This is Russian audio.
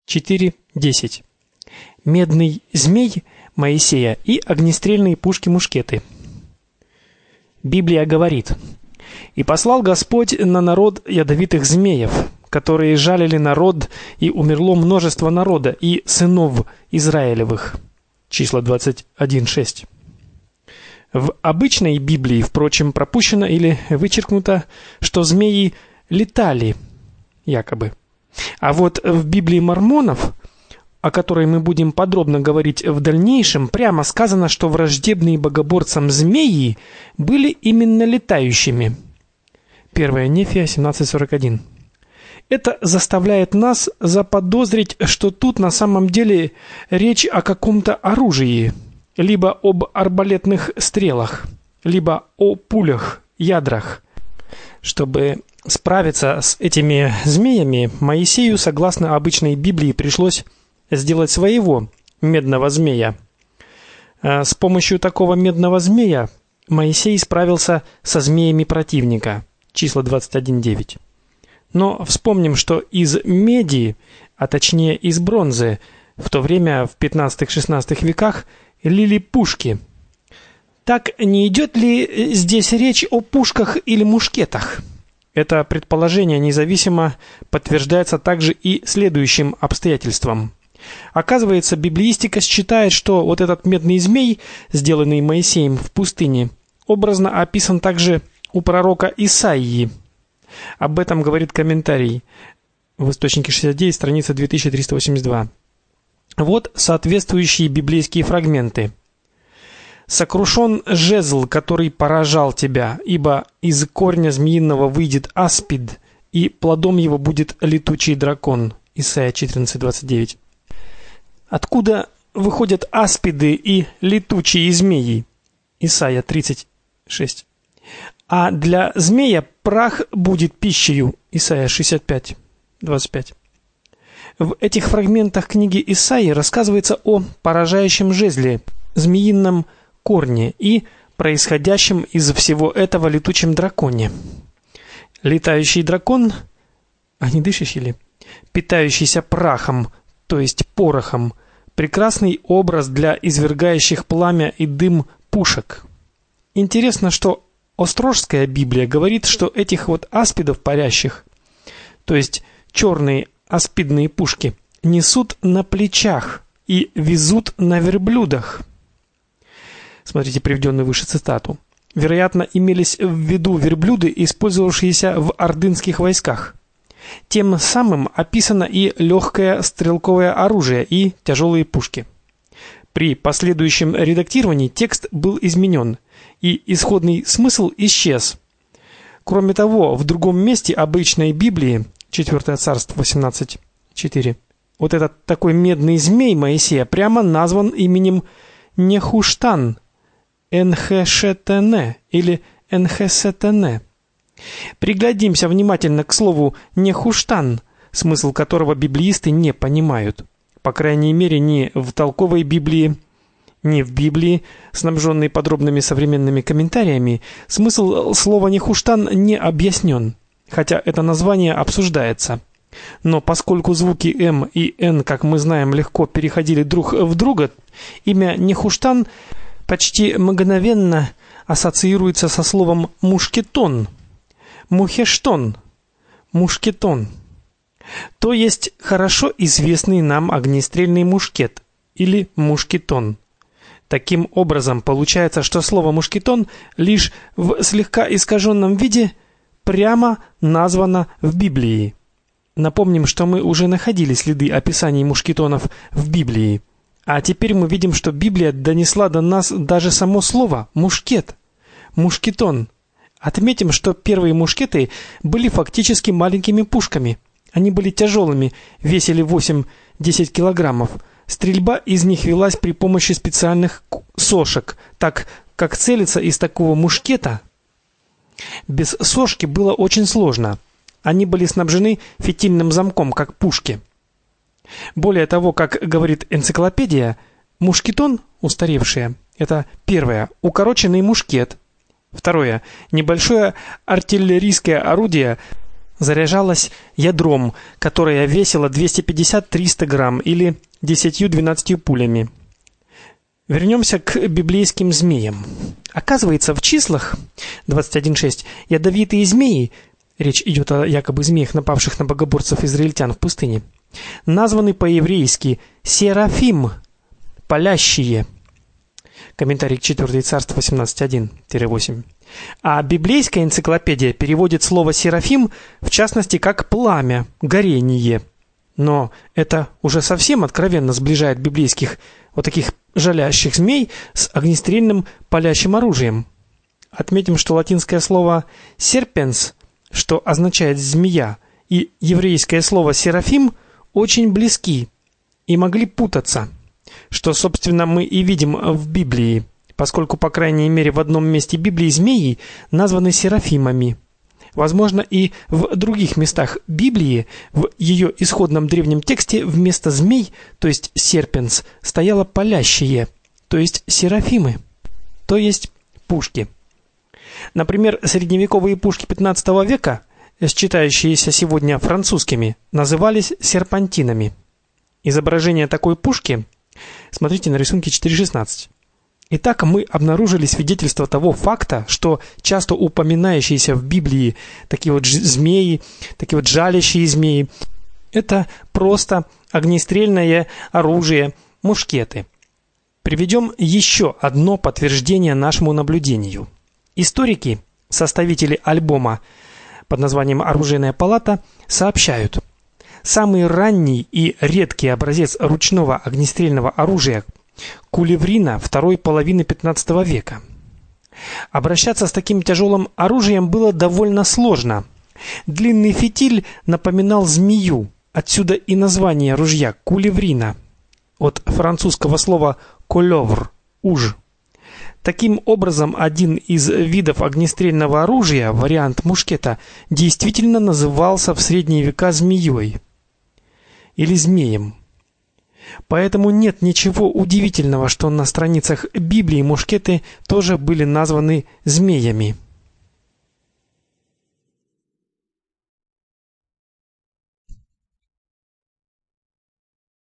4:10. Медный змей Моисея и огнестрельные пушки-мушкеты. Библия говорит: «И послал Господь на народ ядовитых змеев, которые жалили народ, и умерло множество народа и сынов Израилевых». Числа 21:6. В обычной Библии, впрочем, пропущено или вычеркнуто, что змеи летали, якобы. А вот в Библии мормонов, о которой мы будем подробно говорить в дальнейшем, прямо сказано, что враждебные богоборцам змеи были именно летающими. 1 Нефия 17:41. Это заставляет нас заподозрить, что тут на самом деле речь о каком-то оружии, либо об арбалетных стрелах, либо о пулях, ядрах. Чтобы справиться с этими змеями, Моисею, согласно обычной Библии, пришлось сделать своего медного змея. С помощью такого медного змея Моисей справился со змеями противника. Числа 21:9. Но вспомним, что из меди, а точнее из бронзы, в то время в 15-16 веках лили пушки. Так не идет ли здесь речь о пушках или мушкетах? Это предположение независимо подтверждается также и следующим обстоятельством. Оказывается, библеистика считает, что вот этот медный змей, сделанный Моисеем в пустыне, образно описан также у пророка Исаии. Об этом говорит комментарий в источнике 69, страница 2382. Вот соответствующие библейские фрагменты. «Сокрушен жезл, который поражал тебя, ибо из корня змеиного выйдет аспид, и плодом его будет летучий дракон». Исайя 14:29. Откуда выходят аспиды и летучие змеи? Исайя 30:6. А для змея прах будет пищею. Исайя 65:25. В этих фрагментах книги Исаии рассказывается о поражающем жезле, змеином корне и происходящем из всего этого летучем драконе. Летающий дракон, а не дышащий ли, питающийся прахом, то есть порохом, прекрасный образ для извергающих пламя и дым пушек. Интересно, что Острожская Библия говорит, что этих вот аспидов парящих, то есть черные аспидные пушки, несут на плечах и везут на верблюдах. Смотрите приведенную выше цитату. Вероятно, имелись в виду верблюды, использовавшиеся в ордынских войсках. Тем самым описано и легкое стрелковое оружие, и тяжелые пушки. При последующем редактировании текст был изменен, и исходный смысл исчез. Кроме того, в другом месте обычной Библии, 4 Царств 18:4, вот этот такой медный змей Моисея прямо назван именем Нехуштан, Энхешетене или Энхесетене. Приглядимся внимательно к слову «нехуштан», смысл которого библеисты не понимают. По крайней мере, ни в толковой Библии, ни в Библии, снабженной подробными современными комментариями, смысл слова «нехуштан» не объяснен, хотя это название обсуждается. Но поскольку звуки «м» и «н», как мы знаем, легко переходили друг в друга, имя «нехуштан» почти мгновенно ассоциируется со словом «мушкетон», «мухештон», «мушкетон», то есть хорошо известный нам огнестрельный мушкет или мушкетон. Таким образом, получается, что слово «мушкетон» лишь в слегка искаженном виде прямо названо в Библии. Напомним, что мы уже находили следы описаний мушкетонов в Библии. А теперь мы видим, что Библия донесла до нас даже само слово «мушкет», «мушкетон». Отметим, что первые мушкеты были фактически маленькими пушками. Они были тяжелыми, весили 8-10 килограммов. Стрельба из них велась при помощи специальных сошек, так как целиться из такого мушкета без сошки было очень сложно. Они были снабжены фитильным замком, как пушки. Более того, как говорит энциклопедия, мушкетон, устаревшее, это первое, укороченный мушкет. Второе, небольшое артиллерийское орудие заряжалась ядром, которое весило 250-300 грамм или 10-12 пулями. Вернемся к библейским змеям. Оказывается, в числах 21:6 ядовитые змеи, речь идет о якобы змеях, напавших на богоборцев израильтян в пустыне, названы по-еврейски серафим, палящие. Комментарий к 4 Царств 18:1-8. А библейская энциклопедия переводит слово серафим в частности как пламя, горение. Но это уже совсем откровенно сближает библейских вот таких жалящих змей с огнестрельным палящим оружием. Отметим, что латинское слово serpens, что означает змея, и еврейское слово серафим очень близки и могли путаться, что, собственно, мы и видим в Библии, поскольку, по крайней мере, в одном месте Библии змеи названы серафимами. Возможно, и в других местах Библии, в ее исходном древнем тексте, вместо змей, то есть серпенс, стояло палящие, то есть серафимы, то есть пушки. Например, средневековые пушки XV века, считающиеся сегодня французскими, назывались серпантинами. Изображение такой пушки смотрите на рисунке 4.16. Итак, мы обнаружили свидетельство того факта, что часто упоминающиеся в Библии такие вот змеи, такие вот жалящие змеи, это просто огнестрельное оружие, мушкеты. Приведем еще одно подтверждение нашему наблюдению. Историки, составители альбома под названием «Оружейная палата», сообщают, самый ранний и редкий образец ручного огнестрельного оружия – кулеврина второй половины XV века. Обращаться с таким тяжелым оружием было довольно сложно. Длинный фитиль напоминал змею, отсюда и название ружья кулеврина, от французского слова «колевр» – «уж». Таким образом, один из видов огнестрельного оружия, вариант мушкета, действительно назывался в средние века змеей или змеем. Поэтому нет ничего удивительного, что на страницах Библии мушкеты тоже были названы змеями.